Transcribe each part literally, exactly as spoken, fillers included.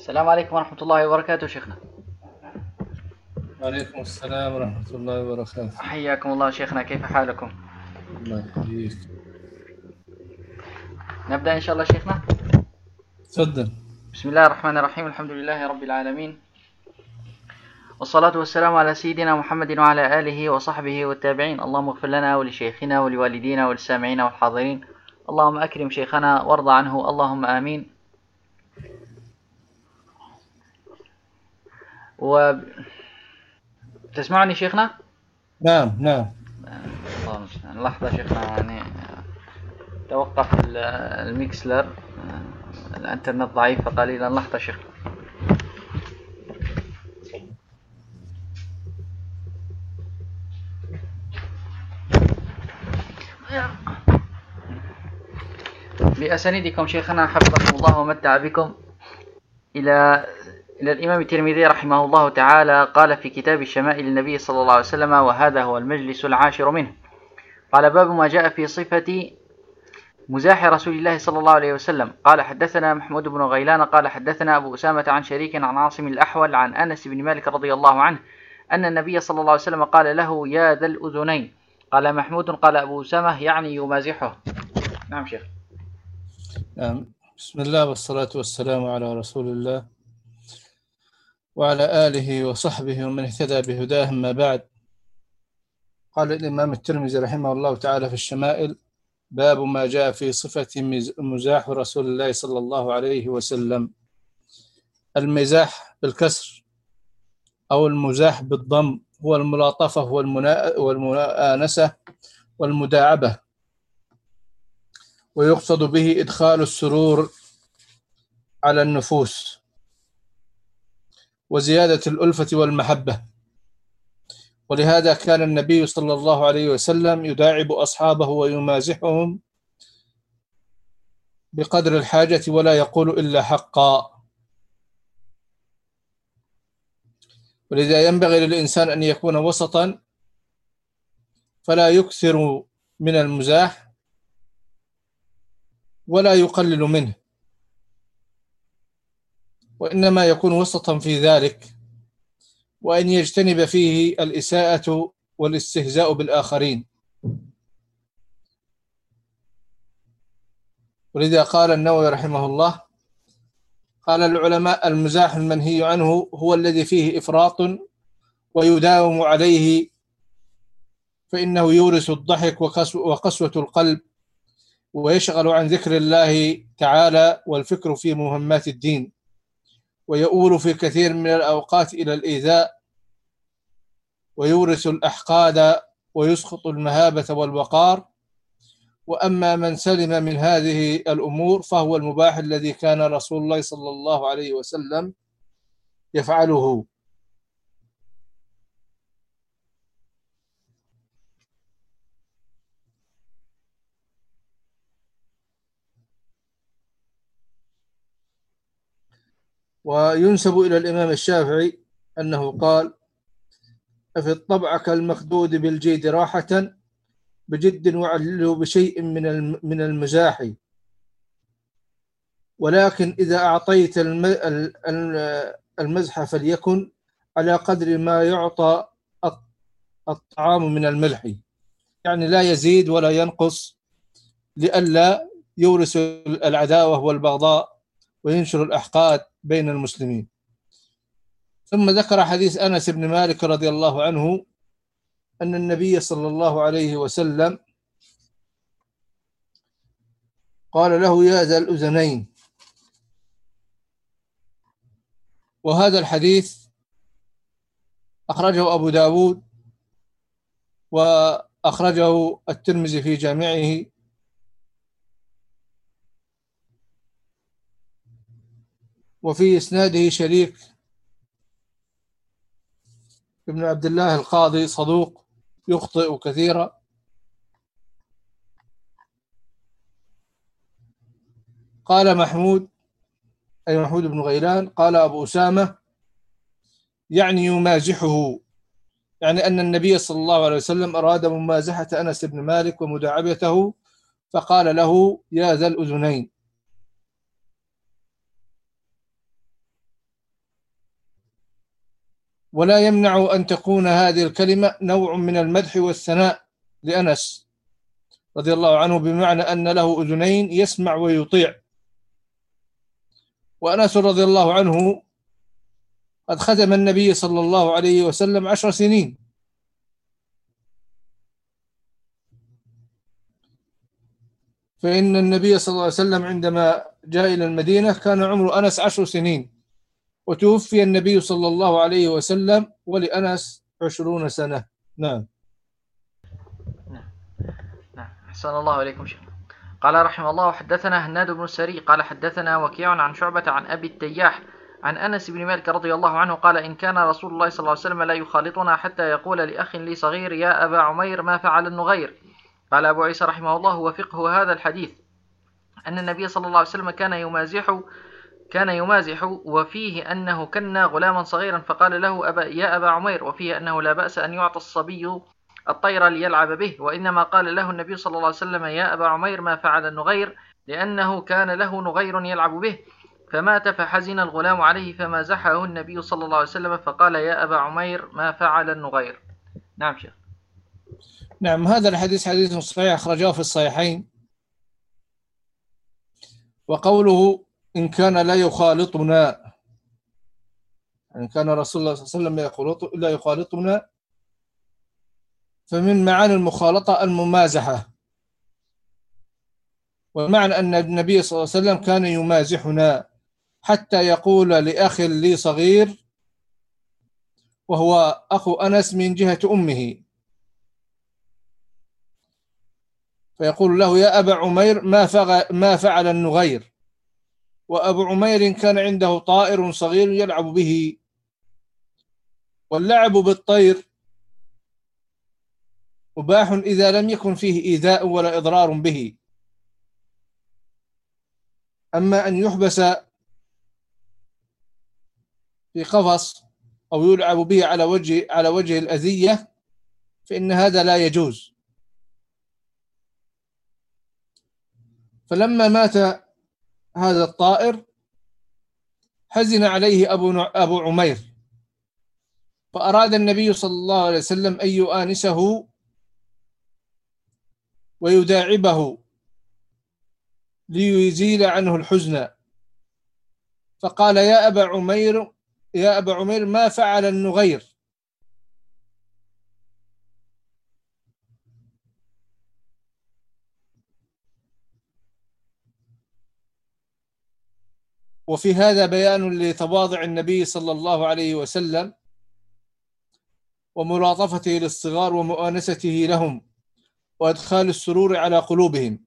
السلام عليكم ورحمة الله وبركاته شيخنا. وعليكم السلام ورحمة الله وبركاته. حياكم الله شيخنا، كيف حالكم؟ الله يحييك. نبدأ إن شاء الله شيخنا. تفضل. بسم الله الرحمن الرحيم، الحمد لله رب العالمين، والصلاة والسلام على سيدنا محمد وعلى آله وصحبه والتابعين. اللهم اغفر لنا ولشيخنا ولوالدينا وللسامعين والحاضرين. اللهم أكرم شيخنا وارض عنه، اللهم آمين. و تسمعني شيخنا؟ نعم نعم. الله المستعان. لحظة شيخنا، يعني توقف الميكسلر، الانترنت ضعيفة قليلا. لحظة شيخنا. بأسانيدكم شيخنا حفظكم الله ومتع بكم إلى إلى الإمام الترمذي رحمه الله تعالى، قال في كتاب الشمائل النبي صلى الله عليه وسلم، وهذا هو المجلس العاشر منه، قال: باب ما جاء في صفة مزاح رسول الله صلى الله عليه وسلم. قال: حدثنا محمود بن غيلان قال حدثنا أبو أسامة عن شريك عن عاصم الأحول عن أنس بن مالك رضي الله عنه أن النبي صلى الله عليه وسلم قال له: يا ذا الأذنين. قال محمود: قال أبو أسامة يعني يمازحه. نعم شيخ. نعم. بسم الله والصلاة والسلام على رسول الله وعلى آله وصحبه ومن اهتدى بهداه، ما بعد. قال الإمام الترمذي رحمه الله تعالى في الشمائل: باب ما جاء في صفة مزاح رسول الله صلى الله عليه وسلم. المزاح بالكسر أو المزاح بالضم هو الملاطفة والمؤانسة والمداعبة، ويقصد به إدخال السرور على النفوس وزيادة الألفة والمحبة. ولهذا كان النبي صلى الله عليه وسلم يداعب أصحابه ويمازحهم بقدر الحاجة ولا يقول إلا حقا. ولذا ينبغي للإنسان أن يكون وسطا، فلا يكثر من المزاح ولا يقلل منه، وإنما يكون وسطا في ذلك، وأن يجتنب فيه الإساءة والاستهزاء بالآخرين. ولذا قال النووي رحمه الله: قال العلماء: المزاح المنهي عنه هو الذي فيه إفراط ويداوم عليه، فإنه يورث الضحك وقسوة القلب، ويشغل عن ذكر الله تعالى والفكر في مهمات الدين، ويؤول في كثير من الأوقات إلى الإيذاء، ويورث الأحقاد ويسقط المهابة والوقار. وأما من سلم من هذه الأمور فهو المباح الذي كان رسول الله صلى الله عليه وسلم يفعله. وينسب إلى الإمام الشافعي أنه قال: أفي الطبع كالمخدود بالجيد راحة، بجد وعلله بشيء من من المزاح، ولكن إذا أعطيت المزح فليكن على قدر ما يعطى الطعام من الملح، يعني لا يزيد ولا ينقص، لئلا يورث العداوة والبغضاء وينشر الأحقاد بين المسلمين. ثم ذكر حديث أنس بن مالك رضي الله عنه أن النبي صلى الله عليه وسلم قال له: يا ذا الأذنين. وهذا الحديث أخرجه أبو داود وأخرجه الترمذي في جامعه، وفي إسناده شريك ابن عبد الله القاضي، صدوق يخطئ كثيرا. قال محمود، أي محمود بن غيلان، قال أبو أسامة يعني يمازحه، يعني أن النبي صلى الله عليه وسلم أراد ممازحة أنس بن مالك ومداعبته، فقال له: يا ذا الأذنين. ولا يمنع أن تكون هذه الكلمة نوع من المدح والثناء لأنس رضي الله عنه، بمعنى أن له أذنين يسمع ويطيع. وأنس رضي الله عنه قد خدم النبي صلى الله عليه وسلم عشر سنين، فإن النبي صلى الله عليه وسلم عندما جاء إلى المدينة كان عمر أنس عشر سنين، وتوفي النبي صلى الله عليه وسلم ولأنس عشرون سنة. نعم. نعم نعم أحسن الله إليكم شيخ. قال رحمه الله: حدثنا هناد بن السري قال حدثنا وكيع عن شعبة عن أبي التياح عن أنس بن مالك رضي الله عنه قال: إن كان رسول الله صلى الله عليه وسلم لا يخالطنا حتى يقول لأخ لي صغير: يا أبا عمير ما فعل النغير. قال أبو عيسى رحمه الله: وفقه هذا الحديث أن النبي صلى الله عليه وسلم كان يمازح كان يمازح وفيه أنه كنا غلاما صغيرا فقال له: أبا يا أبا عمير، وفيه أنه لا بأس أن يعطى الصبي الطير ليلعب به، وإنما قال له النبي صلى الله عليه وسلم: يا أبا عمير ما فعل النغير، لأنه كان له نغير يلعب به فمات فحزن الغلام عليه فمازحه النبي صلى الله عليه وسلم فقال: يا أبا عمير ما فعل النغير. نعم شيخ. نعم، هذا الحديث حديث صحيح أخرجه في الصحيحين. وقوله إن كان لا يخالطنا، إن كان رسول الله صلى الله عليه وسلم لا يخالطنا، فمن معاني المخالطة الممازحة، ومعنى أن النبي صلى الله عليه وسلم كان يمازحنا حتى يقول لأخ لي صغير، وهو أخو أنس من جهة أمه، فيقول له: يا أبا عمير ما فعل النغير. وأبو عمير كان عنده طائر صغير يلعب به، واللعب بالطير مباح إذا لم يكن فيه إيذاء ولا إضرار به. أما أن يحبس في قفص أو يلعب به على وجه على وجه الأذية فإن هذا لا يجوز. فلما مات هذا الطائر حزن عليه أبو أبو عمير، فأراد النبي صلى الله عليه وسلم أن يؤانسه ويداعبه ليزيل عنه الحزن، فقال: يا أبا عمير يا أبا عمير ما فعل النغير. وفي هذا بيان لتواضع النبي صلى الله عليه وسلم وملاطفته للصغار ومؤانسته لهم وإدخال السرور على قلوبهم.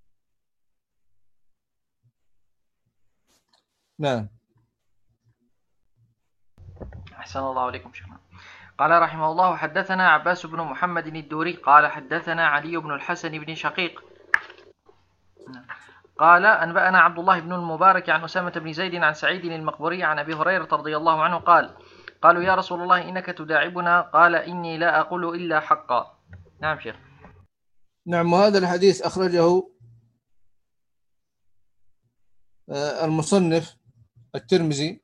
نعم. أحسن الله عليكم شيخنا. قال رحمه الله: حدثنا عباس بن محمد الدوري قال حدثنا علي بن الحسن بن شقيق قال أنبأنا عبد الله بن المبارك عن أسامة بن زيد عن سعيد المقبوري عن أبي هريرة رضي الله عنه قال: قالوا يا رسول الله إنك تداعبنا، قال: إني لا أقول إلا حقا. نعم شيخ. نعم، وهذا الحديث أخرجه المصنف الترمذي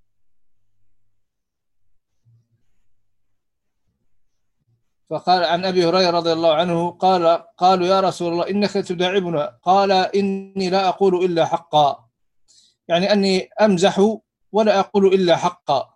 فقال عن أبي هريرة رضي الله عنه قال: قالوا يا رسول الله إنك تداعبنا، قال: إني لا أقول إلا حقا، يعني أني أمزح ولا أقول إلا حقا.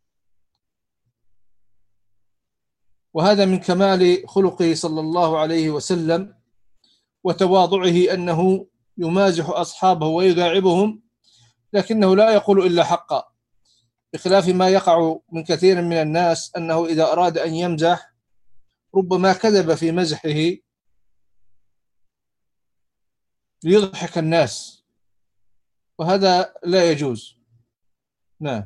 وهذا من كمال خلقه صلى الله عليه وسلم وتواضعه أنه يمازح أصحابه ويداعبهم، لكنه لا يقول إلا حقا، بخلاف ما يقع من كثير من الناس أنه إذا أراد أن يمزح ربما كذب في مزحه ليضحك الناس، وهذا لا يجوز. نعم.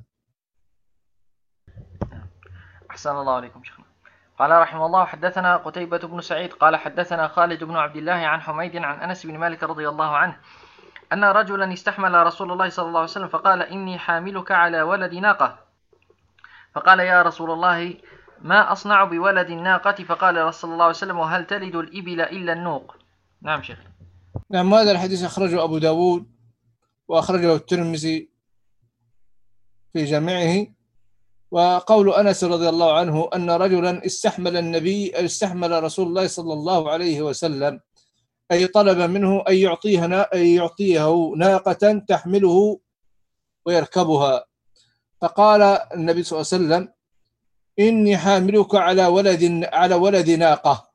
أحسن الله عليكم شيخنا. قال رحمه الله: حدثنا قتيبة بن سعيد قال حدثنا خالد بن عبد الله عن حميد عن أنس بن مالك رضي الله عنه أن رجلا استحمل رسول الله صلى الله عليه وسلم فقال: إني حاملك على ولد ناقة. فقال: يا رسول الله ما أصنع بولد الناقة؟ فقال صلى الله عليه وسلم: وهل تلد الإبل إلا النوق؟ نعم شيخ. نعم، هذا الحديث أخرجه أبو داود وأخرجه الترمذي في جامعه، وقول أنس رضي الله عنه أن رجلا استحمل النبي استحمل رسول الله صلى الله عليه وسلم، أي طلب منه أن يعطيه أن يعطيه ناقة تحمله ويركبها، فقال النبي صلى الله عليه وسلم: إني حاملك على ولد على ولد ناقة.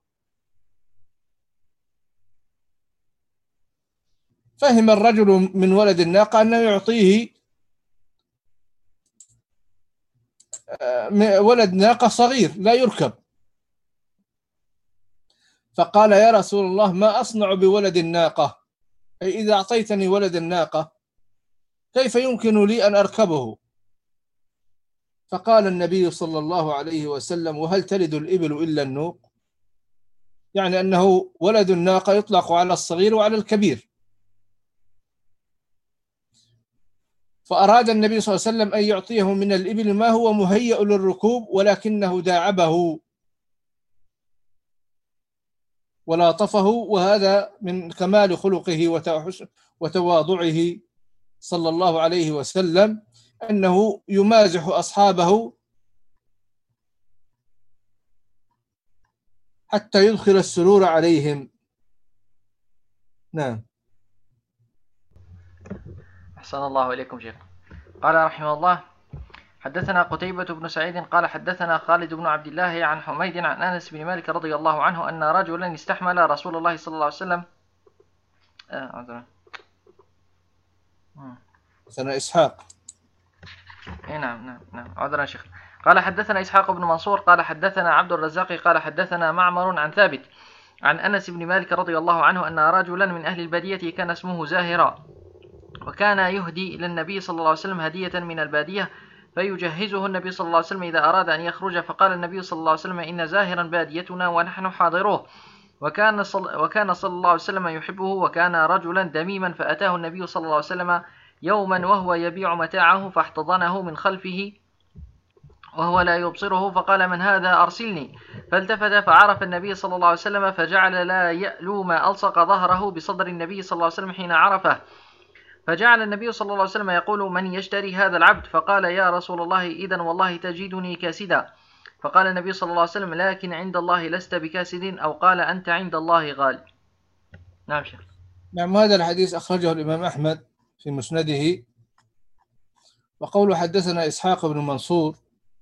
فهم الرجل من ولد الناقة أنه يعطيه ولد ناقة صغير لا يركب، فقال: يا رسول الله، ما أصنع بولد الناقة؟ أي إذا أعطيتني ولد الناقة كيف يمكن لي أن أركبه؟ فقال النبي صلى الله عليه وسلم: وهل تلد الإبل إلا النوق؟ يعني أنه ولد الناقة يطلق على الصغير وعلى الكبير. فأراد النبي صلى الله عليه وسلم أن يعطيه من الإبل ما هو مهيأ للركوب، ولكنه داعبه ولاطفه، وهذا من كمال خلقه وتواضعه صلى الله عليه وسلم، أنه يمازح أصحابه حتى يدخل السرور عليهم. نعم. أحسن الله إليكم شيخ. قال رحمه الله: حدثنا قتيبة بن سعيد قال حدثنا خالد بن عبد الله عن حميد عن أنس بن مالك رضي الله عنه أن رجلا استحمل رسول الله صلى الله عليه وسلم آه حدثنا إسحاق. إيه نعم نعم نعم عذرا شيخ. قال حدثنا إسحاق بن منصور قال حدثنا عبد الرزاق قال حدثنا معمر عن ثابت عن أنس بن مالك رضي الله عنه أن رجلا من أهل البادية كان اسمه زاهرا، وكان يهدي إلى النبي صلى الله عليه وسلم هدية من البادية فيجهزه النبي صلى الله عليه وسلم إذا أراد أن يخرج، فقال النبي صلى الله عليه وسلم: إن زاهرا باديتنا ونحن حاضروه. وكان صل... وكان صلى الله عليه وسلم يحبه، وكان رجلا دميما، فأتاه النبي صلى الله عليه وسلم يوما وهو يبيع متاعه فاحتضنه من خلفه وهو لا يبصره، فقال: من هذا؟ أرسلني. فالتفت فعرف النبي صلى الله عليه وسلم، فجعل لا يألو ما ألصق ظهره بصدر النبي صلى الله عليه وسلم حين عرفه، فجعل النبي صلى الله عليه وسلم يقول: من يشتري هذا العبد؟ فقال: يا رسول الله، إذن والله تجدني كاسدا. فقال النبي صلى الله عليه وسلم: لكن عند الله لست بكاسد، أو قال: أنت عند الله غالي. نعم شيخ. نعم. هذا الحديث أخرجه الإمام أحمد في مسنده. وقول حدثنا إسحاق بن منصور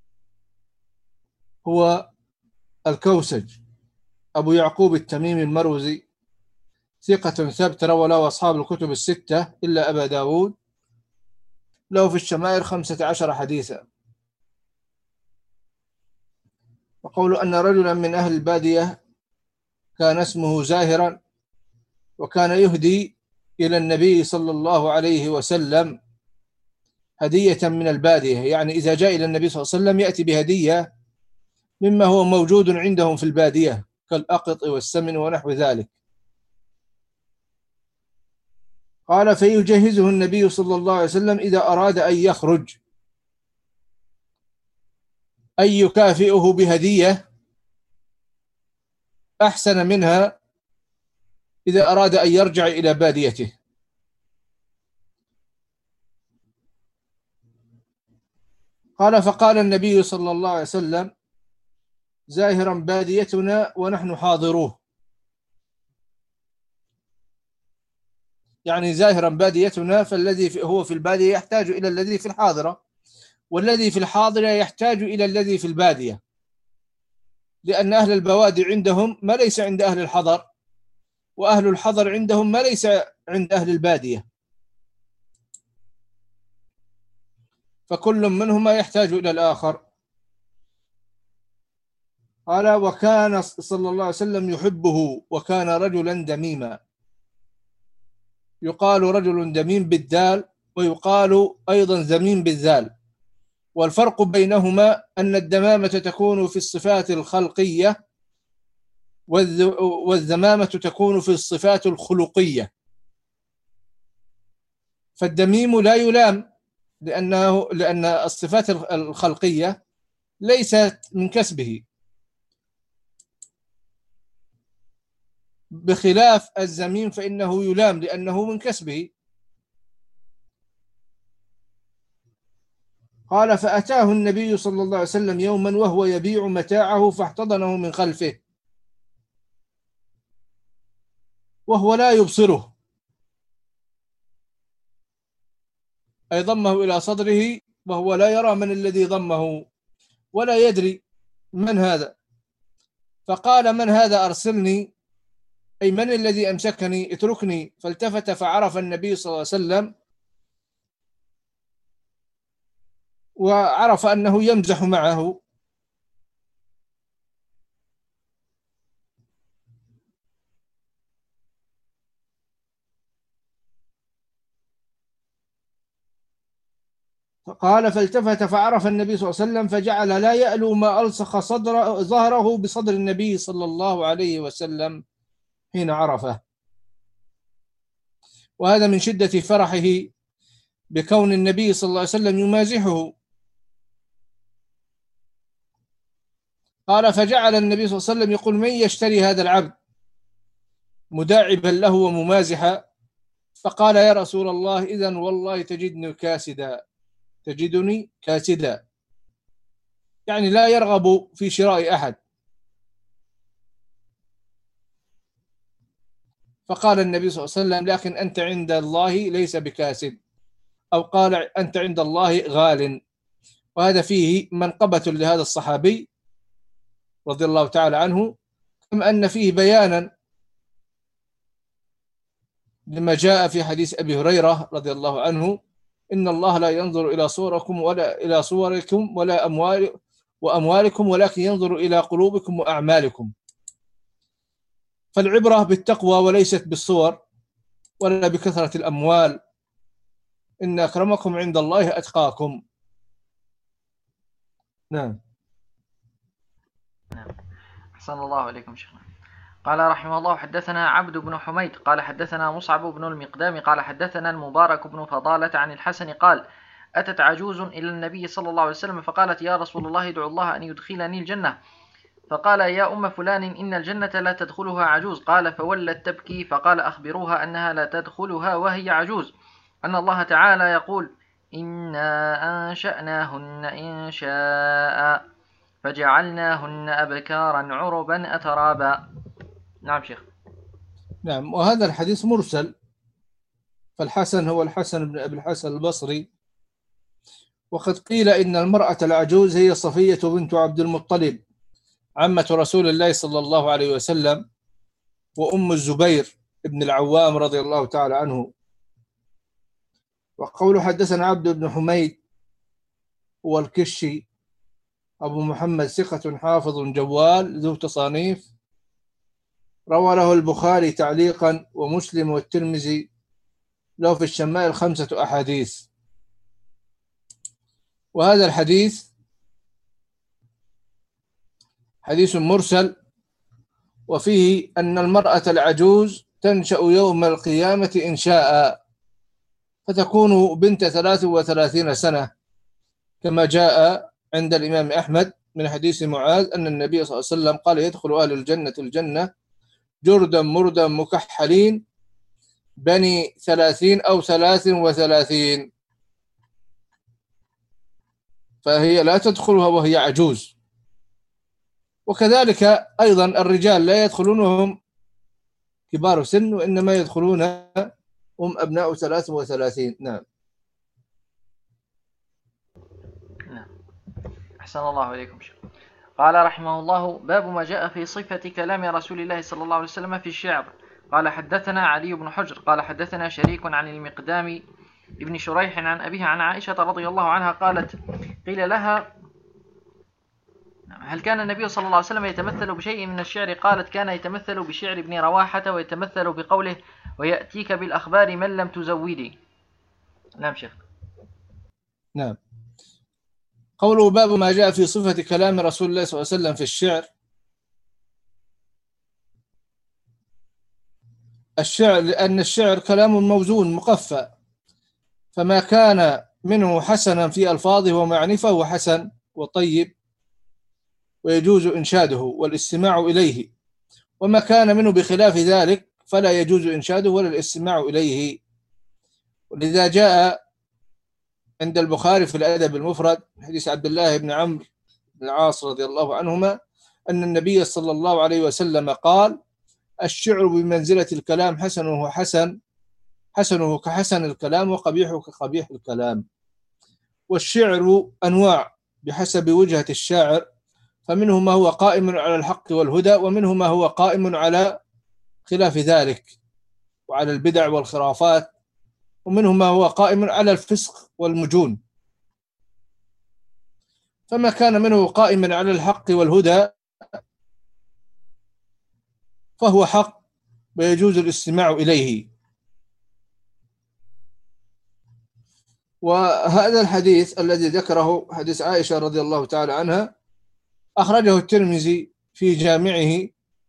هو الكوسج أبو يعقوب التميمي المروزي، ثقة ثبت، روى له أصحاب الكتب الستة إلا أبا داود، له في الشمائل خمسة عشر حديثا. وقول أن رجلا من أهل البادية كان اسمه زاهرا، وكان يهدي إلى النبي صلى الله عليه وسلم هدية من البادية، يعني إذا جاء إلى النبي صلى الله عليه وسلم يأتي بهدية مما هو موجود عندهم في البادية كالأقط والسمن ونحو ذلك. قال: فيجهزه النبي صلى الله عليه وسلم إذا أراد أن يخرج، أي يكافئه بهدية أحسن منها إذا أراد أن يرجع إلى باديته. قال: فقال النبي صلى الله عليه وسلم: زاهرا باديتنا ونحن حاضروه، يعني زاهرا باديتنا، فالذي هو في البادية يحتاج إلى الذي في الحاضرة، والذي في الحاضرة يحتاج إلى الذي في البادية، لأن أهل البوادي عندهم ما ليس عند أهل الحضر، وأهل الحضر عندهم ما ليس عند أهل البادية، فكل منهما يحتاج إلى الآخر. قال: وكان صلى الله عليه وسلم يحبه، وكان رجلا دميما. يقال رجل دميم بالدال، ويقال أيضا ذميم بالذال، والفرق بينهما أن الدمامة تكون في الصفات الخلقية، والذمامة تكون في الصفات الخلقية. فالدميم لا يلام لأنه لأن الصفات الخلقية ليست من كسبه، بخلاف الذميم فإنه يلام لأنه من كسبه. قال فأتاه النبي صلى الله عليه وسلم يوما وهو يبيع متاعه فاحتضنه من خلفه وهو لا يبصره، أي ضمه إلى صدره وهو لا يرى من الذي ضمه ولا يدري من هذا، فقال من هذا أرسلني، أي من الذي أمسكني، اتركني. فالتفت فعرف النبي صلى الله عليه وسلم وعرف أنه يمزح معه، قال فالتفت فعرف النبي صلى الله عليه وسلم فجعل لا يألو ما ألصق صدر ظهره بصدر النبي صلى الله عليه وسلم حين عرفه، وهذا من شدة فرحه بكون النبي صلى الله عليه وسلم يمازحه. قال فجعل النبي صلى الله عليه وسلم يقول من يشتري هذا العبد، مداعبا له وممازحا. فقال يا رسول الله إذن والله تجدني كاسدا، تجدني كاسدا، يعني لا يرغب في شراء أحد. فقال النبي صلى الله عليه وسلم لكن أنت عند الله ليس بكاسد، أو قال أنت عند الله غال. وهذا فيه منقبة لهذا الصحابي رضي الله تعالى عنه، كما أن فيه بيانا لما جاء في حديث أبي هريرة رضي الله عنه إن الله لا ينظر إلى صوركم ولا إلى صوركم ولا أموال وأموالكم ولكن ينظر إلى قلوبكم وأعمالكم. فالعبرة بالتقوى وليست بالصور ولا بكثرة الأموال، إن أكرمكم عند الله أتقاكم. نعم. نعم. أحسن الله عليكم شيخنا. قال رحمه الله حدثنا عبد بن حميد قال حدثنا مصعب بن المقدام قال حدثنا المبارك بن فضالة عن الحسن قال أتت عجوز إلى النبي صلى الله عليه وسلم فقالت يا رسول الله ادعو الله أن يدخلني الجنة. فقال يا أم فلان إن الجنة لا تدخلها عجوز. قال فولت تبكي. فقال أخبروها أنها لا تدخلها وهي عجوز، أن الله تعالى يقول إنا أنشأناهن إن شاء فجعلناهن أبكارا عربا أترابا. نعم شيخ. نعم. وهذا الحديث مرسل، فالحسن هو الحسن بن أبي الحسن البصري، وقد قيل إن المرأة العجوز هي صفية بنت عبد المطلب عمة رسول الله صلى الله عليه وسلم وأم الزبير ابن العوام رضي الله تعالى عنه. وقول حدثنا عبد بن حميد هو الكشي أبو محمد ثقة حافظ جوال ذو تصانيف، روى له البخاري تعليقا ومسلم والترمذي له في الشمائل خمسة أحاديث. وهذا الحديث حديث مرسل، وفيه أن المرأة العجوز تنشأ يوم القيامة إن شاء، فتكون بنت ثلاث وثلاثين سنة كما جاء عند الإمام أحمد من حديث معاذ أن النبي صلى الله عليه وسلم قال يدخل أهل الجنة الجنة جردا مردا مكحلين بني ثلاثين أو ثلاث وثلاثين، فهي لا تدخلها وهي عجوز. وكذلك أيضا الرجال لا يدخلون وهم كبار سن، وإنما يدخلون هم أبناء ثلاث وثلاثين. نعم. نعم. أحسن الله عليكم شيخ. قال رحمه الله باب ما جاء في صفة كلام رسول الله صلى الله عليه وسلم في الشعر. قال حدثنا علي بن حجر قال حدثنا شريك عن المقدام ابن شريح عن أبيه عن عائشة رضي الله عنها قالت قيل لها هل كان النبي صلى الله عليه وسلم يتمثل بشيء من الشعر؟ قالت كان يتمثل بشعر ابن رواحة ويتمثل بقوله ويأتيك بالأخبار من لم تزودي. نعم شيخ. نعم. قوله باب ما جاء في صفة كلام رسول الله صلى الله عليه وسلم في الشعر. الشعر لأن الشعر كلام موزون مقفى، فما كان منه حسنا في ألفاظه ومعانيه فهو حسن وطيب ويجوز إنشاده والاستماع إليه، وما كان منه بخلاف ذلك فلا يجوز إنشاده ولا الاستماع إليه. ولذا جاء عند البخاري في الأدب المفرد حديث عبد الله بن عمرو بن العاص رضي الله عنهما أن النبي صلى الله عليه وسلم قال: الشعر بمنزلة الكلام، حسنه حسن حسنه كحسن الكلام وقبيحه كقبيح الكلام. والشعر أنواع بحسب وجهة الشاعر، فمنه ما هو قائم على الحق والهدى، ومنه ما هو قائم على خلاف ذلك وعلى البدع والخرافات، ومنه ما هو قائم على الفسق والمجون. فما كان منه قائما على الحق والهدى فهو حق ويجوز الاستماع إليه. وهذا الحديث الذي ذكره حديث عائشة رضي الله تعالى عنها أخرجه الترمذي في جامعه،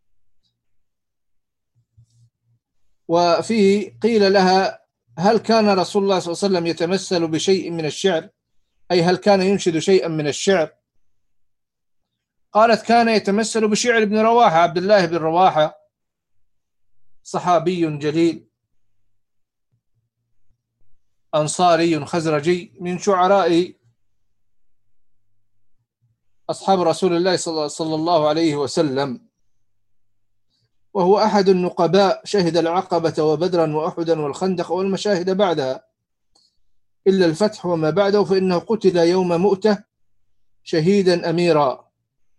وفيه قيل لها: هل كان رسول الله صلى الله عليه وسلم يتمثل بشيء من الشعر؟ أي هل كان ينشد شيئا من الشعر؟ قالت: كان يتمثل بشعر ابن رواحة، عبد الله بن رواحة، صحابي جليل أنصاري خزرجي من شعراء أصحاب رسول الله صلى الله عليه وسلم، وهو أحد النقباء، شهد العقبة وبدرا وأحدا والخندق والمشاهد بعدها إلا الفتح وما بعده، فإنه قتل يوم مؤتة شهيدا أميرا.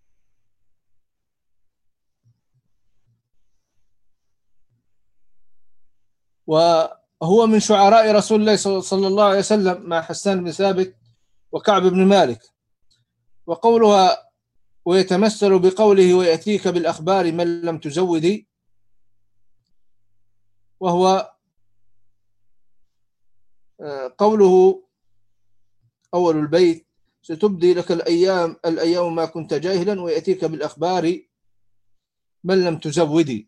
وهو من شعراء رسول الله صلى الله عليه وسلم مع حسان بن ثابت وكعب بن مالك. وقولها ويتمثل بقوله: ويأتيك بالأخبار من لم تزودي، وهو قوله أول البيت: ستبدي لك الأيام الأيام ما كنت جاهلا، ويأتيك بالأخبار من لم تزودي.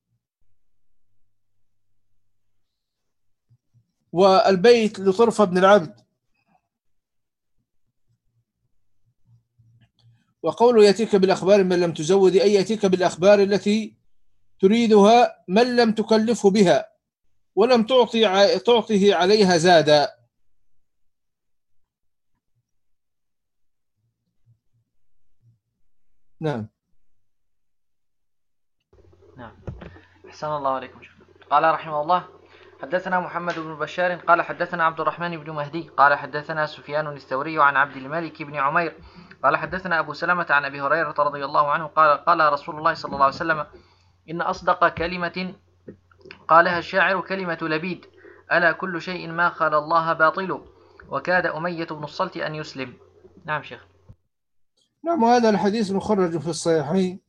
والبيت لطرفة بن العبد. وقوله يأتيك بالأخبار من لم تزودي أي يأتيك بالأخبار التي تريدها من لم تكلفه بها ولم تعطي تعطيه عليها زادا. نعم. نعم. أحسن الله عليكم. قال رحمه الله: حدثنا محمد بن بشار قال حدثنا عبد الرحمن بن مهدي قال حدثنا سفيان الثوري عن عبد الملك بن عمير قال حدثنا أبو سلمة عن أبي هريرة رضي الله عنه قال قال رسول الله صلى الله عليه وسلم: إن أصدق كلمة قالها الشاعر كلمة لبيد: ألا كل شيء ما خلا الله باطل، وكاد أمية بن الصلت أن يسلم. نعم شيخ. نعم. هذا الحديث مخرج في الصحيحين.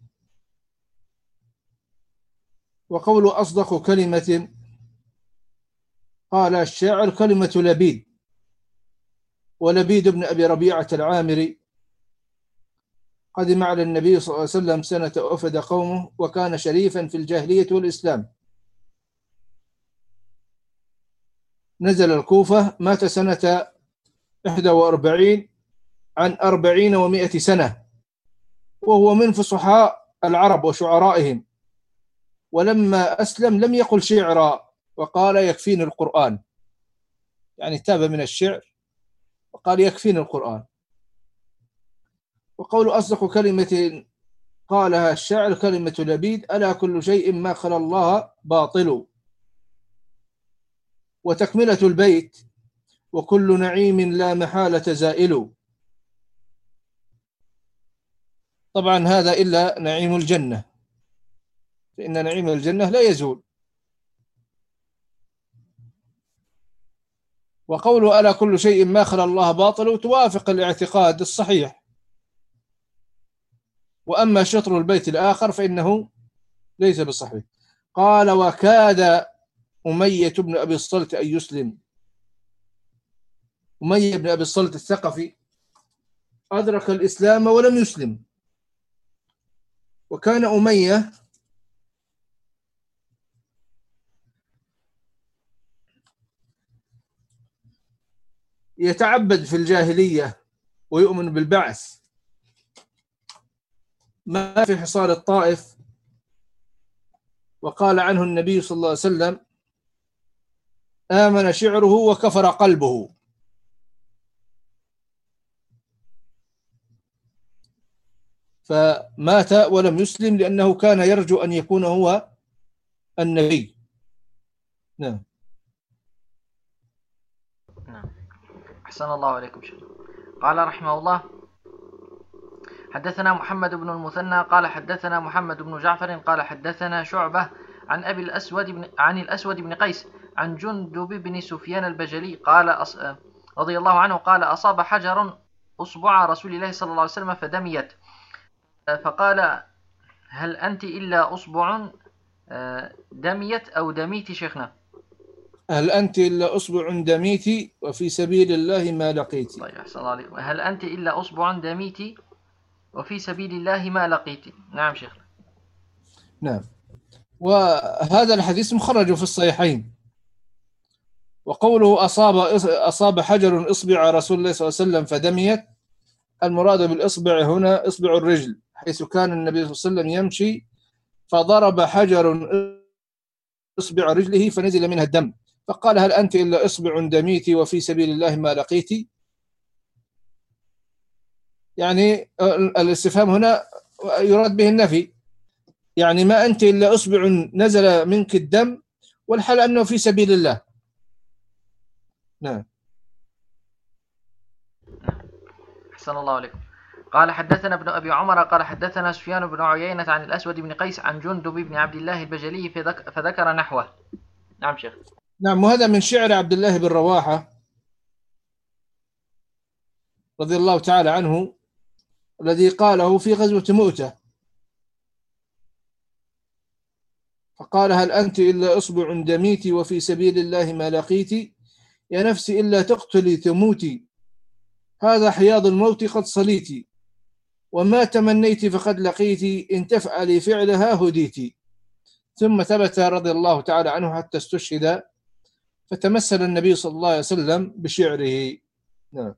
وقول أصدق كلمة قال الشاعر كلمة لبيد، ولبيد بن أبي ربيعة العامري قدم على النبي صلى الله عليه وسلم سنة وفد قومه، وكان شريفا في الجاهلية والإسلام. نزل الكوفة، مات سنة إحدى وأربعين عن أربعين ومائة سنة، وهو من فصحاء العرب وشعرائهم. ولما أسلم لم يقل شعرا، وقال يكفيني القرآن، يعني تاب من الشعر وقال يكفيني القرآن. وقول أصدق كلمة قالها الشاعر كلمة لبيد: ألا كل شيء ما خلا الله باطل. وتكملة البيت: وكل نعيم لا محالة زائل. طبعا هذا إلا نعيم الجنة، فإن نعيم الجنة لا يزول. وقوله ألا كل شيء ما خلا الله باطل توافق الاعتقاد الصحيح. وأما شطر البيت الآخر فإنه ليس بصحيح. قال: وكاد أمية بن أبي الصلت أن يسلم. أمية بن أبي الصلت الثقفي أدرك الإسلام ولم يسلم. وكان أمية يتعبد في الجاهلية ويؤمن بالبعث. ما في حصار الطائف، وقال عنه النبي صلى الله عليه وسلم: آمن شعره وكفر قلبه. فمات ولم يسلم لأنه كان يرجو أن يكون هو النبي. نعم. نعم. أحسن الله عليكم شيخ. قال رحمه الله: حدثنا محمد بن المثنى قال حدثنا محمد بن جعفر قال حدثنا شعبة عن أبي الأسود بن عن الأسود بن قيس عن جندب بن سفيان البجلي قال أص... رضي الله عنه قال: أصاب حجر أصبع رسول الله صلى الله عليه وسلم فدميت، فقال: هل أنت إلا أصبع دميت أو دميت شيخنا؟ هل أنت إلا أصبع دميت وفي سبيل الله ما لقيت. طيب أحسن الله عليكم. هل أنت إلا أصبع دميت وفي سبيل الله ما لقيت. نعم شيخنا. نعم. وهذا الحديث مخرج في الصحيحين. وقوله أصاب أصاب حجر إصبع رسول الله صلى الله عليه وسلم فدميت، المراد بالإصبع هنا إصبع الرجل، حيث كان النبي صلى الله عليه وسلم يمشي فضرب حجر إصبع رجله فنزل منها الدم، فقال: هل أنت إلا إصبع دميت وفي سبيل الله ما لقيت. يعني الاستفهام هنا يراد به النفي، يعني ما أنت إلا إصبع نزل منك الدم والحال أنه في سبيل الله. نعم. أحسن الله عليكم. قال حدثنا ابن أبي عمر قال حدثنا سفيان بن عيينة عن الأسود بن قيس عن جندب بن عبد الله البجلي فذكر نحوه. نعم شيخ. نعم. وهذا من شعر عبد الله بن رواحة رضي الله تعالى عنه الذي قاله في غزوة مؤتة، فقال: هل أنت إلا إصبع دميت وفي سبيل الله ما لقيت، يا نفسي إلا تقتلي تموتي، هذا حياض الموت قد صليت، وما تمنيت فقد لقيت، إن تفعلي فعلها هديت. ثم ثبت رضي الله تعالى عنه حتى استشهد، فتمثل النبي صلى الله عليه وسلم بشعره. نعم.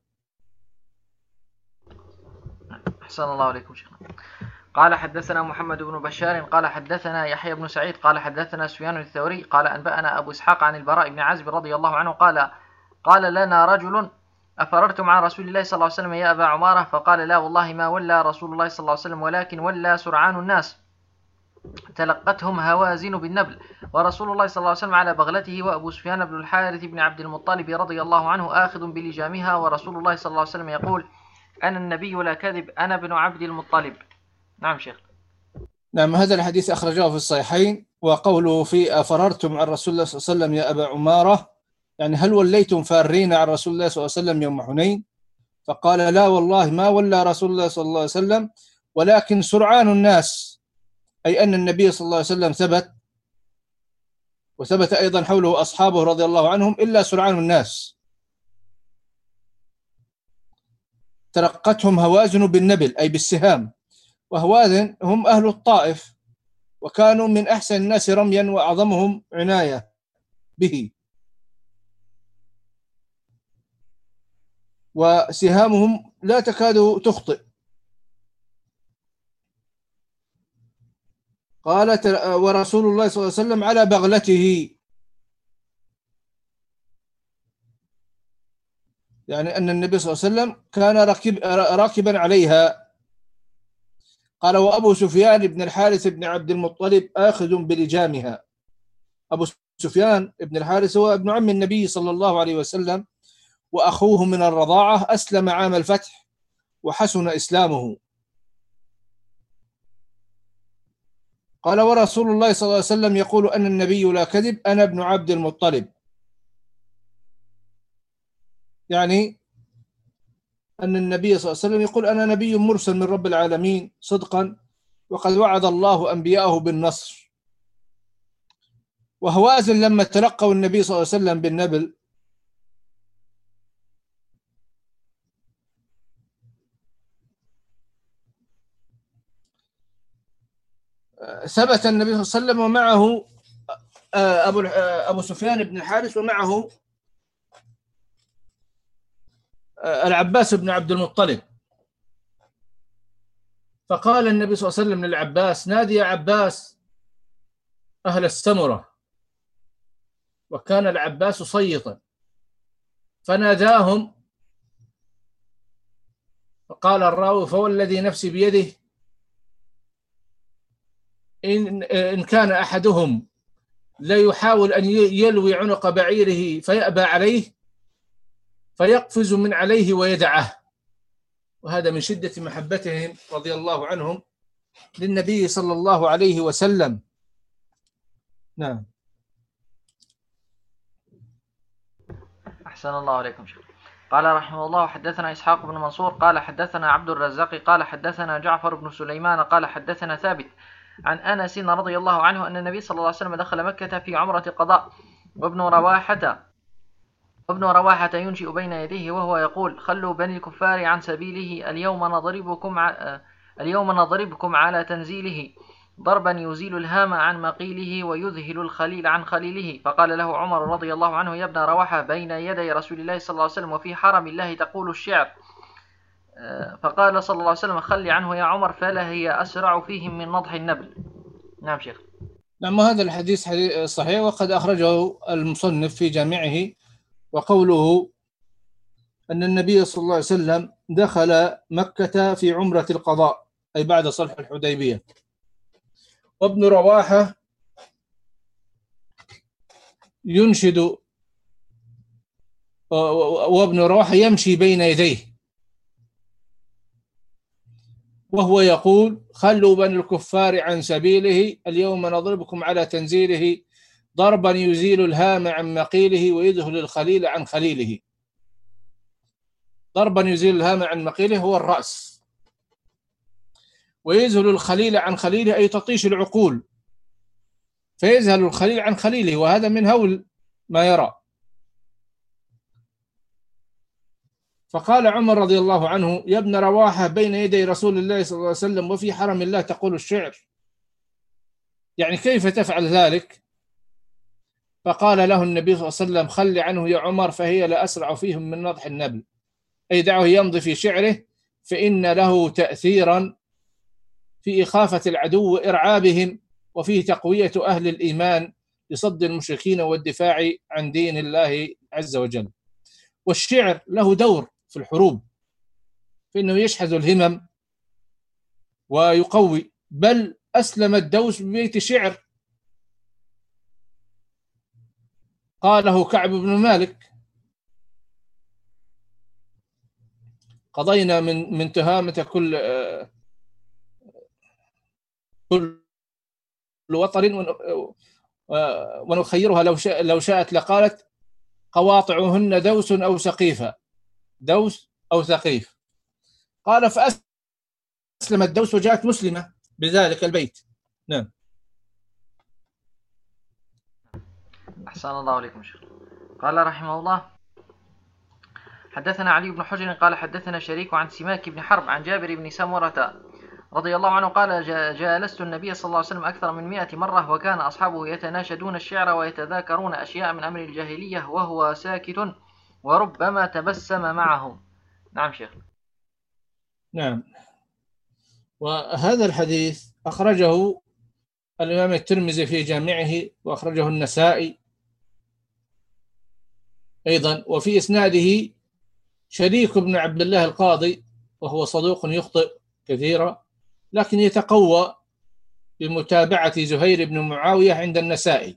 أحسن الله عليكم شيخنا. قال حدثنا محمد بن بشار قال حدثنا يحيى بن سعيد قال حدثنا سفيان الثوري قال أنبأنا أبو إسحاق عن البراء بن عازب رضي الله عنه قال: قال لنا رجل: أفررتم عن رسول الله صلى الله عليه وسلم يا أبا عمارة؟ فقال: لا والله ما ولى رسول الله صلى الله عليه وسلم، ولكن ولى سرعان الناس تلقتهم هوازن بالنبل، ورسول الله صلى الله عليه وسلم على بغلته، وأبو سفيان بن الحارث بن عبد المطلب رضي الله عنه آخذ بلجامها، ورسول الله صلى الله عليه وسلم يقول: أنا النبي لا كذب، أنا ابن عبد المطلب. نعم شيخ. نعم. هذا الحديث أخرجه في الصحيحين. وقوله في أفررتم عن رسول الله صلى الله عليه وسلم يا أبا عمارة، يعني هل وليتم فارين عن رسول الله صلى الله عليه وسلم يوم حنين؟ فقال: لا والله ما ولى رسول الله صلى الله عليه وسلم، ولكن سرعان الناس، أي أن النبي صلى الله عليه وسلم ثبت، وثبت أيضا حوله أصحابه رضي الله عنهم، إلا سرعان الناس تلقتهم هوازن بالنبل أي بالسهام، وهوازن هم أهل الطائف، وكانوا من أحسن الناس رميا وأعظمهم عناية به، وسهامهم لا تكاد تخطئ. قالت: ورسول الله صلى الله عليه وسلم على بغلته، يعني أن النبي صلى الله عليه وسلم كان راكب راكبا عليها. قال: وأبو سفيان بن الحارث بن عبد المطلب آخذ بلجامها. أبو سفيان بن الحارث هو ابن عم النبي صلى الله عليه وسلم، وأخوه من الرضاعة، أسلم عام الفتح وحسن إسلامه. قال: ورسول الله صلى الله عليه وسلم يقول: أنا النبي لا كذب، أنا ابن عبد المطلب، يعني أن النبي صلى الله عليه وسلم يقول: أنا نبي مرسل من رب العالمين صدقا، وقد وعد الله أنبياءه بالنصر. وهوازن لما تلقوا النبي صلى الله عليه وسلم بالنبل ثبت النبي صلى الله عليه وسلم ومعه أبو أبو سفيان بن الحارث، ومعه العباس بن عبد المطلب. فقال النبي صلى الله عليه وسلم للعباس: نادي يا عباس أهل السمرة. وكان العباس صيطا، فناداهم، فقال الراوي: فوالذي نفسي بيده إن إن كان أحدهم لا يحاول أن يلوي عنق بعيره فيأبى عليه فيقفز من عليه ويدعه، وهذا من شدة محبتهم رضي الله عنهم للنبي صلى الله عليه وسلم. نعم. أحسن الله عليكم شيخ. قال رحمه الله: حدثنا إسحاق بن منصور قال حدثنا عبد الرزاق قال حدثنا جعفر بن سليمان قال حدثنا ثابت عن أنس رضي الله عنه أن النبي صلى الله عليه وسلم دخل مكة في عمرة قضاء وابن رواحة وابن رواحة ينشئ بين يديه وهو يقول: خلوا بني الكفار عن سبيله اليوم نضربكم ع... اليوم نضربكم على تنزيله ضربا يزيل الهام عن مقيله ويذهل الخليل عن خليله. فقال له عمر رضي الله عنه: يا ابن رواحة، بين يدي رسول الله صلى الله عليه وسلم وفي حرم الله تقول الشعر. فقال صلى الله عليه وسلم: خل عنه يا عمر فلا هي أسرع فيهم من نضح النبل. نعم شيخ. نعم، هذا الحديث صحيح، وقد أخرجه المصنف في جامعه. وقوله أن النبي صلى الله عليه وسلم دخل مكة في عمرة القضاء أي بعد صلح الحديبية، وابن رواحة ينشد وابن رواحة يمشي بين يديه وهو يقول: خلوا بني الكفار عن سبيله اليوم نضربكم على تنزيله ضربا يزيل الهام عن مقيله ويذهل الخليل عن خليله. ضربا يزيل الهام عن مقيله هو الرأس، ويذهل الخليل عن خليله أي تطيش العقول، فيذهل الخليل عن خليله، وهذا من هول ما يرى. فقال عمر رضي الله عنه: يا ابن رواحة، بين يدي رسول الله صلى الله عليه وسلم وفي حرم الله تقول الشعر، يعني كيف تفعل ذلك؟ فقال له النبي صلى الله عليه وسلم: خل عنه يا عمر فهي لأسرع فيهم من نضح النبل، أي دعه يمضي في شعره فإن له تأثيرا في إخافة العدو وإرعابهم، وفيه تقوية أهل الإيمان لصد المشركين والدفاع عن دين الله عز وجل. والشعر له دور في الحروب، فإنه يشحذ الهمم ويقوي، بل أسلم الدوس ببيت شعر قاله كعب بن مالك: قضينا من من تهامة كل كل وطر ونخيرها لو شاء لو شاءت لقالت قواطعهن دوس أو سقيفة، دوس أو ثقيف. قال: فأسلم الدوس وجاءت مسلمة بذلك البيت. نعم. أحسن الله عليكم شيخ. قال رحمه الله: حدثنا علي بن حجر قال حدثنا شريك عن سماك بن حرب عن جابر بن سمرة رضي الله عنه قال: جالست النبي صلى الله عليه وسلم أكثر من مئة مرة وكان أصحابه يتناشدون الشعر ويتذاكرون أشياء من أمر الجاهلية وهو ساكت وربما تبسم معهم. نعم شيخ. نعم. وهذا الحديث أخرجه الإمام الترمذي في جامعه، وأخرجه النسائي أيضا، وفي إسناده شريك بن عبد الله القاضي وهو صدوق يخطئ كثيرا، لكن يتقوى بمتابعة زهير بن معاوية عند النسائي.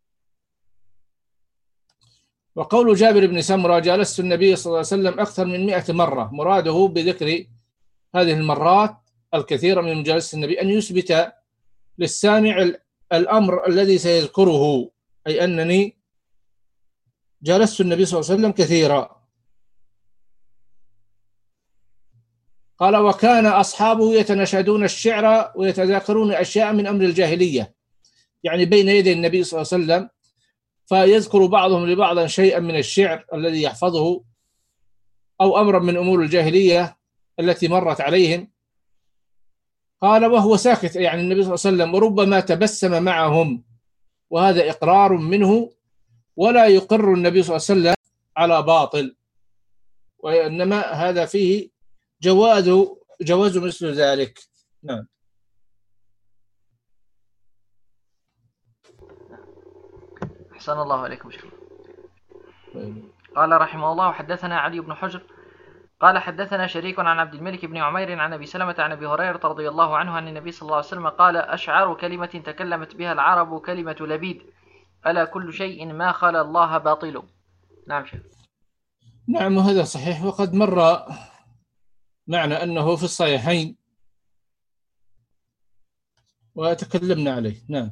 وقول جابر بن سمرة: جالست النبي صلى الله عليه وسلم أكثر من مئة مرة، مراده بذكر هذه المرات الكثيرة من مجالسة النبي أن يثبت للسامع الأمر الذي سيذكره، أي أنني جالست النبي صلى الله عليه وسلم كثيرا. قال: وكان أصحابه يتناشدون الشعر ويتذاكرون أشياء من أمر الجاهلية، يعني بين يدي النبي صلى الله عليه وسلم، فيذكر بعضهم لبعض شيئا من الشعر الذي يحفظه أو أمرا من أمور الجاهلية التي مرت عليهم. قال: وهو ساكت، يعني النبي صلى الله عليه وسلم، وربما تبسم معهم، وهذا إقرار منه، ولا يقر النبي صلى الله عليه وسلم على باطل، وإنما هذا فيه جواز جواز مثل ذلك. نعم. أحسن الله عليكم شيخ. قال رحمه الله: حدثنا علي بن حجر قال حدثنا شريك عن عبد الملك بن عمير عن أبي سلمة عن أبي هريرة رضي الله عنه عن النبي صلى الله عليه وسلم قال أشعر كلمة تكلمت بها العرب كلمة لبيد ألا كل شيء ما خلا الله باطل. نعم شيخ. نعم وهذا صحيح، وقد مر معنا أنه في الصحيحين وتكلمنا عليه. نعم.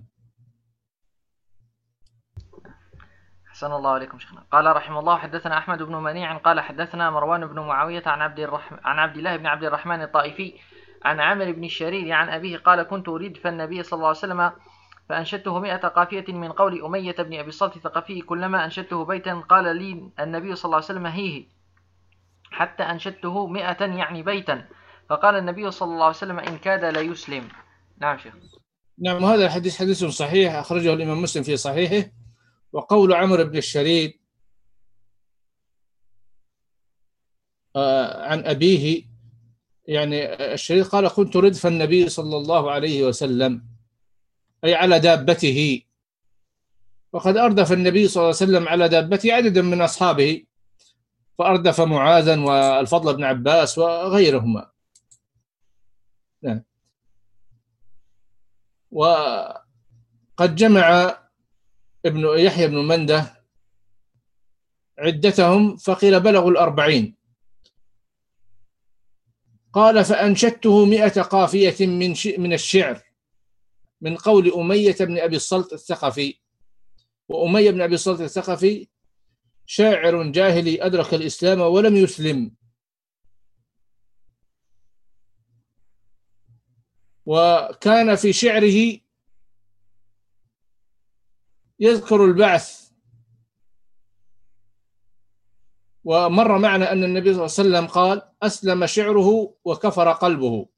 أحسن الله عليكم شيخنا. قال رحمه الله حدثنا أحمد بن منيع قال حدثنا مروان بن معاوية عن عبد الرحمن عن عبد الله بن عبد الرحمن الطائفي عن عامر بن الشرير عن أبيه قال كنت ردف النبي صلى الله عليه وسلم فأنشدته مئة قافية من قول أمية بن أبي الصلت الثقفي كلما أنشدته بيتا قال لي النبي صلى الله عليه وسلم هيه حتى أنشدته مئة يعني بيتا فقال النبي صلى الله عليه وسلم إن كاد لا يسلم. نعم شيخ. نعم وهذا الحديث حديث صحيح أخرجه الإمام مسلم في صحيحه. وقول عمرو بن الشريد عن أبيه يعني الشريد قال كنت ردف النبي صلى الله عليه وسلم أي على دابته، وقد أردف النبي صلى الله عليه وسلم على دابته عددا من أصحابه، فأردف معاذا والفضل بن عباس وغيرهما. نعم. وقد جمع ابن يحيى بن منده عدتهم فقيل بلغوا الأربعين. قال فأنشدته مئة قافية من من الشعر من قول أمية بن أبي الصلت الثقفي. وأمية بن أبي الصلت الثقفي شاعر جاهلي أدرك الإسلام ولم يسلم، وكان في شعره يذكر البعث. ومر معنا أن النبي صلى الله عليه وسلم قال أسلم شعره وكفر قلبه.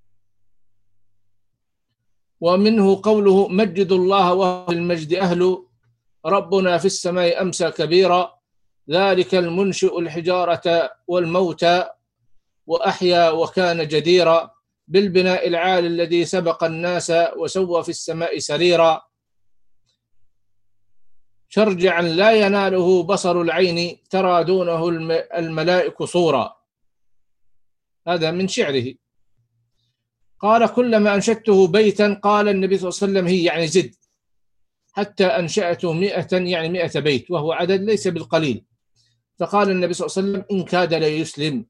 ومنه قوله مجد الله وهو المجد أهل ربنا في السماء أمسى كبيرا ذلك المنشئ الحجارة والموتى وأحيا وكان جديرا بالبناء العالي الذي سبق الناس وسوى في السماء سريرا شرجعا لا يناله بصر العين ترى دونه الملائك صورا. هذا من شعره. قال كلما أنشدته بيتا قال النبي صلى الله عليه وسلم هي يعني زد حتى أنشأته مئة يعني مئة بيت، وهو عدد ليس بالقليل. فقال النبي صلى الله عليه وسلم إن كاد ليسلم.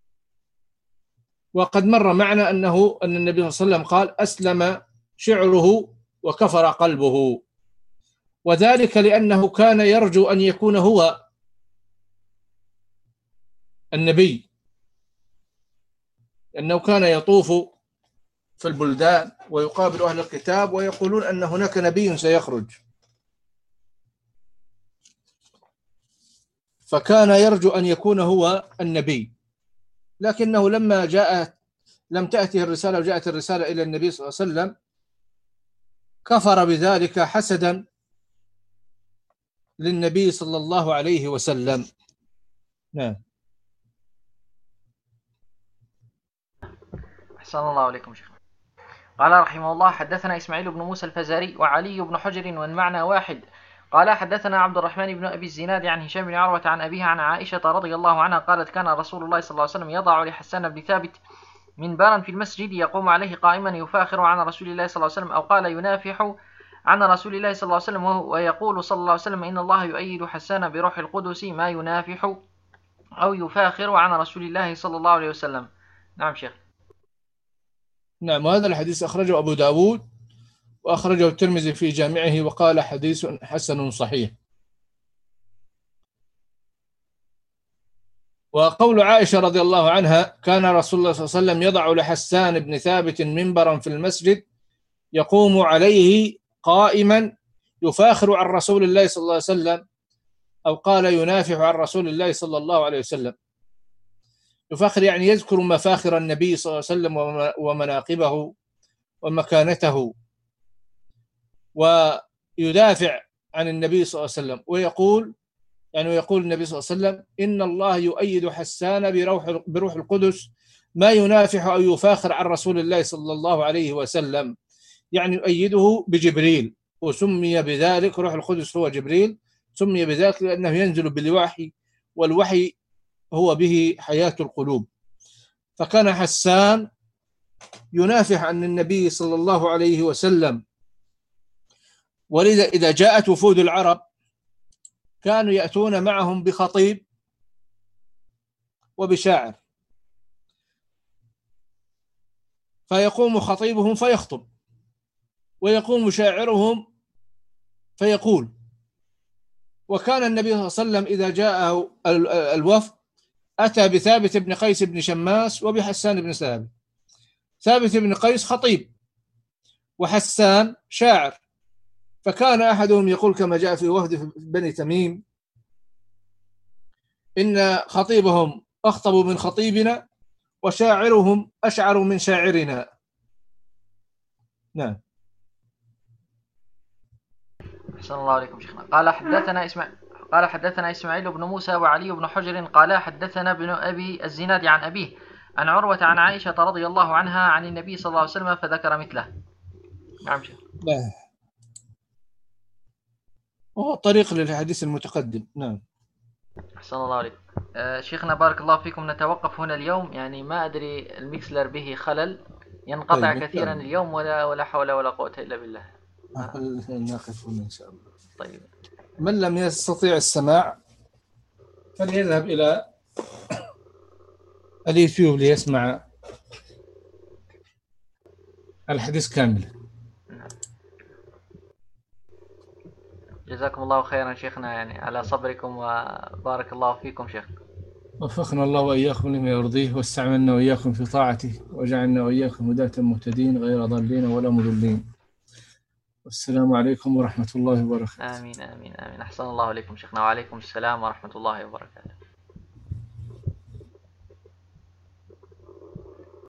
وقد مر معنا أنه أن النبي صلى الله عليه وسلم قال أسلم شعره وكفر قلبه، وذلك لأنه كان يرجو أن يكون هو النبي، لأنه كان يطوف في البلدان ويقابل أهل الكتاب ويقولون أن هناك نبي سيخرج، فكان يرجو أن يكون هو النبي. لكنه لما جاءت لم تأته الرسالة وجاءت الرسالة إلى النبي صلى الله عليه وسلم كفر بذلك حسدا للنبي صلى الله عليه وسلم. نعم. أحسن الله عليكم شيخ. قال رحمه الله حدثنا إسماعيل بن موسى الفزاري وعلي بن حجر والمعنى واحد. قال حدثنا عبد الرحمن بن أبي الزناد عن هشام بن عروة عن أبيه عن عائشة رضي الله عنها قالت كان رسول الله صلى الله عليه وسلم يضع لحسان بن ثابت منبرا في المسجد يقوم عليه قائما يفاخر عن رسول الله صلى الله عليه وسلم أو قال ينافح عن رسول الله صلى الله عليه وسلم ويقول صلى الله عليه وسلم إن الله يؤيد حسان بروح القدس ما ينافح أو يفاخر عن رسول الله صلى الله عليه وسلم. نعم شيخ. نعم. وهذا الحديث أخرجه أبو داود وأخرجه الترمذي في جامعه وقال حديث حسن صحيح. وقول عائشة رضي الله عنها كان رسول الله صلى الله عليه وسلم يضع لحسان بن ثابت منبرا في المسجد يقوم عليه قائما يفاخر عن رسول الله صلى الله عليه وسلم أو قال ينافح عن رسول الله صلى الله عليه وسلم. يفاخر يعني يذكر مفاخر النبي صلى الله عليه وسلم ومناقبه ومكانته ويدافع عن النبي صلى الله عليه وسلم ويقول يعني يقول النبي صلى الله عليه وسلم إن الله يؤيد حسان بروح بروح القدس ما ينافح أو يفاخر عن رسول الله صلى الله عليه وسلم، يعني يؤيده بجبريل، وسمي بذلك روح القدس هو جبريل، سمي بذلك لأنه ينزل بالوحي، والوحي هو به حياة القلوب. فكان حسان ينافح عن النبي صلى الله عليه وسلم، ولذا إذا جاءت وفود العرب كانوا يأتون معهم بخطيب وبشاعر، فيقوم خطيبهم فيخطب، ويقوم شاعرهم فيقول. وكان النبي صلى الله عليه وسلم إذا جاءه الوفد أتى بثابت بن قيس بن شماس وبحسان بن ثابت. ثابت بن قيس خطيب وحسان شاعر، فكان أحدهم يقول كما جاء في وفد بني تميم: إن خطيبهم أخطب من خطيبنا وشاعرهم أشعر من شاعرنا. نعم. أحسن الله عليكم شيخنا. قال حدثنا إسماعيل قال حدثنا إسماعيل بن موسى وعلي بن حجر قال حدثنا ابن أبي الزناد عن أبيه عن عروة عن عائشة رضي الله عنها عن النبي صلى الله عليه وسلم فذكر مثله. نعم شيخ. لا، هو طريق للحديث المتقدم. نعم. أحسن الله عليكم. آه شيخنا بارك الله فيكم، نتوقف هنا اليوم، يعني ما أدري الميكسلر به خلل ينقطع طيب كثيرا طيب. اليوم، ولا ولا حول ولا قوة إلا بالله. نقف هنا إن شاء الله. طيب. من لم يستطيع السماع فليذهب إلى اليوتيوب ليسمع الحديث كامل. جزاكم الله خيرا شيخنا، يعني على صبركم، وبارك الله فيكم شيخ. وفقنا الله وإياكم لما يرضيه، واستعملنا وإياكم في طاعته، وجعلنا وإياكم هداة مهتدين غير ضالين ولا مضلين. والسلام عليكم ورحمة الله وبركاته. آمين آمين آمين. أحسن الله عليكم شيخنا، وعليكم السلام ورحمة الله وبركاته.